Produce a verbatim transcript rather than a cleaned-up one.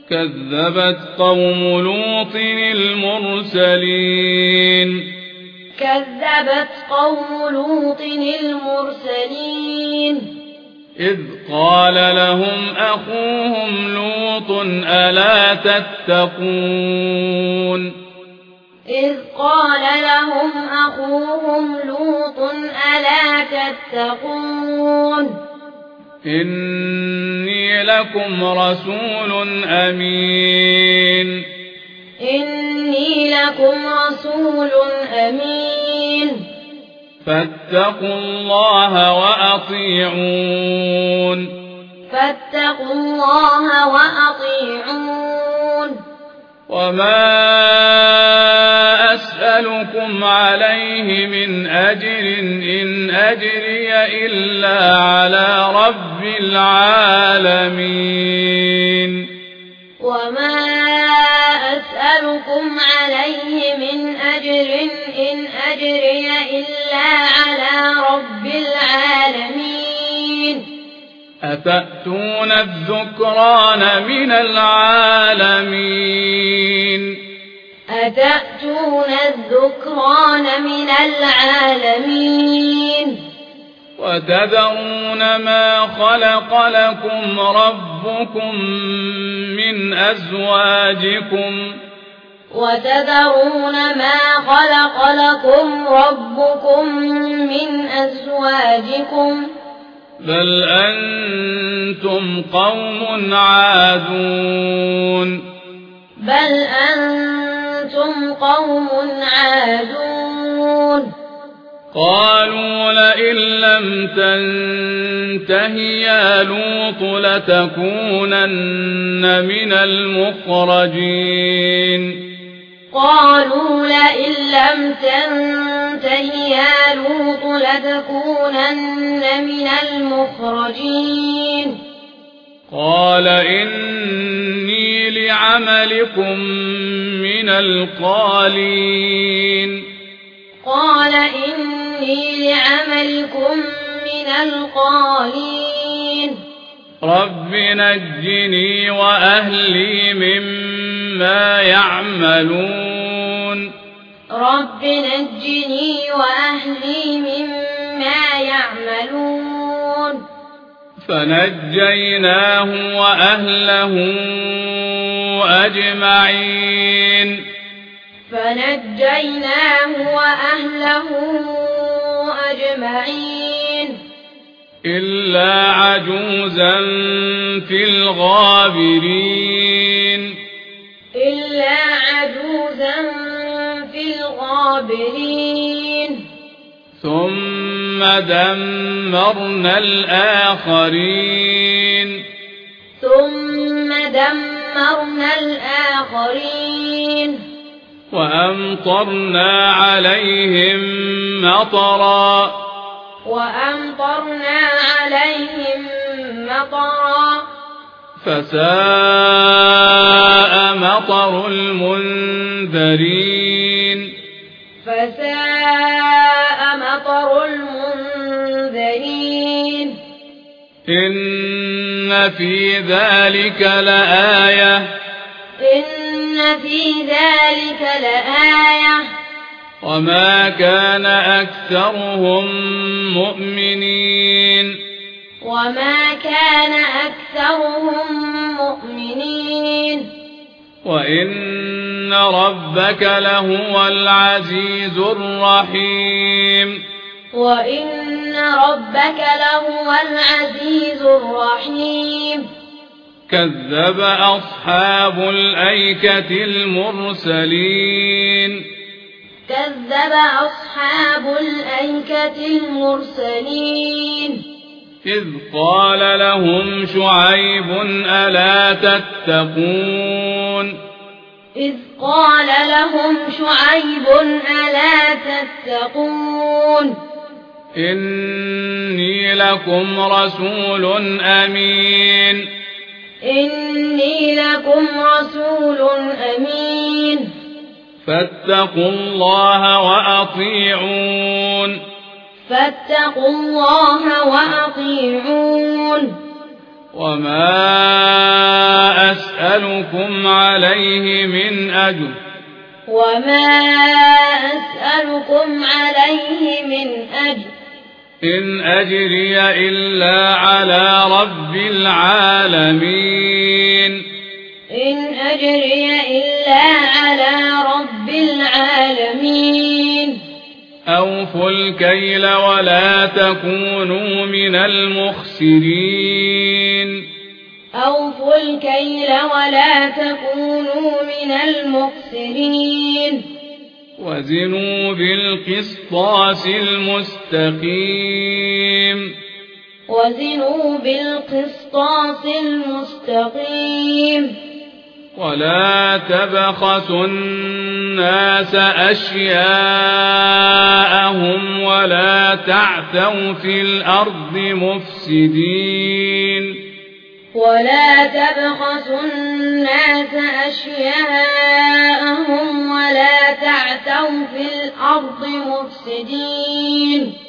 كذبت قوم لوط المرسلين كذبت قوم لوط المرسلين إذ قال لهم أخوهم لوط ألا تتقون إذ قال لهم أخوهم لوط ألا تتقون إني لكم رسول أمين إني لكم رسول أمين فاتقوا الله وأطيعون فاتقوا الله وأطيعون وما أسألكم عليه من أجر إن أجري إلا على رب العالمين وما أسألكم عليه من أجر إن أجري إلا على رب العالمين أتأتون الذكران من العالمين أتأتون الذكران من العالمين وتذرون ما خلق لكم ربكم من أزواجكم وتذرون ما خلق لكم ربكم من أزواجكم بل أنتم قوم عادون بل أنتم قوم عادون قالوا لئن لم تنته يا لوط لتكونن من المخرجين قالوا لئن لم تنته يا لوط لتكونن من المخرجين قال إني لعملكم من القالين قال إني لعملكم من القالين رب نجني وأهلي مما يعملون رب نجني وأهلي مما يعملون فنجيناه وأهله أجمعين فنجيناه وأهله أجمعين إلا عجوزا في الغابرين إلا عجوزا في الغابرين ثم دمرنا الآخرين ثم دمرنا الآخرين وأمطرنا عليهم مطرا وأمطرنا عليهم مطرا فساء مطر المنذرين فساء مطر المنذرين إن في ذلك لآية إن في ذلك لآية وما كان أكثرهم مؤمنين وما كان أكثرهم مؤمنين وإن ربك لهو العزيز الرحيم وإن ربك لهو العزيز الرحيم كذب أصحاب الأيكة المرسلين كذب أصحاب الأيكة المرسلين إذ قال لهم شعيب ألا تتقون إذ قال لهم شعيب ألا تتقون إني لكم رسول أمين إني لكم رسول أمين فاتقوا الله وأطيعون فاتقوا الله وأطيعون وما أسألكم عليه من أجر وما أسألكم عليه من أجر إن أجري إلا على رب العالمين إن أجري إلا على رب العالمين أوفوا الكيل ولا تكونوا من المخسرين أوفوا الكيل ولا تكونوا من المخسرين وزنوا بالقسطاس المستقيم وزنوا بالقسطاس المستقيم ولا تبخسوا الناس أشياءهم ولا تعثوا في الأرض مفسدين ولا تبخسوا الناس أشياءهم ولا تعثوا في الأرض مفسدين